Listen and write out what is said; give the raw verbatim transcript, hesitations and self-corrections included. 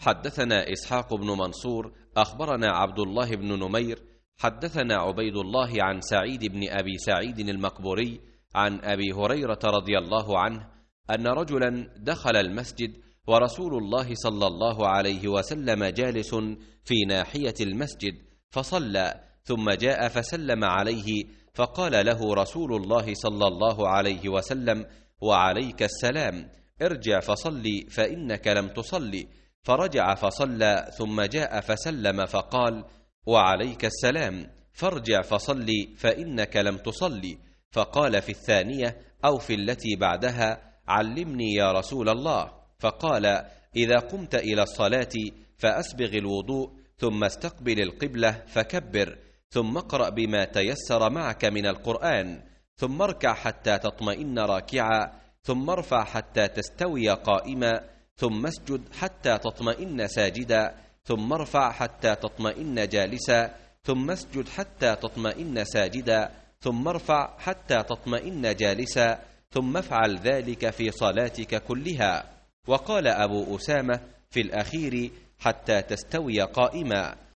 حدثنا إسحاق بن منصور أخبرنا عبد الله بن نمير حدثنا عبيد الله عن سعيد بن أبي سعيد المقبوري عن أبي هريرة رضي الله عنه أن رجلا دخل المسجد ورسول الله صلى الله عليه وسلم جالس في ناحية المسجد فصلى، ثم جاء فسلم عليه فقال له رسول الله صلى الله عليه وسلم: وعليك السلام، ارجع فصلي فإنك لم تصلي. فرجع فصلى، ثم جاء فسلم فقال: وعليك السلام، فارجع فصلي فإنك لم تصلي. فقال في الثانية أو في التي بعدها: علمني يا رسول الله. فقال: إذا قمت إلى الصلاة فأسبغ الوضوء، ثم استقبل القبلة فكبر، ثم اقرأ بما تيسر معك من القرآن، ثم اركع حتى تطمئن راكعا، ثم ارفع حتى تستوي قائما، ثم اسجد حتى تطمئن ساجدا، ثم ارفع حتى تطمئن جالسا، ثم اسجد حتى تطمئن ساجدا، ثم ارفع حتى تطمئن جالسا، ثم افعل ذلك في صلاتك كلها. وقال أبو أسامة في الأخير: حتى تستوي قائما.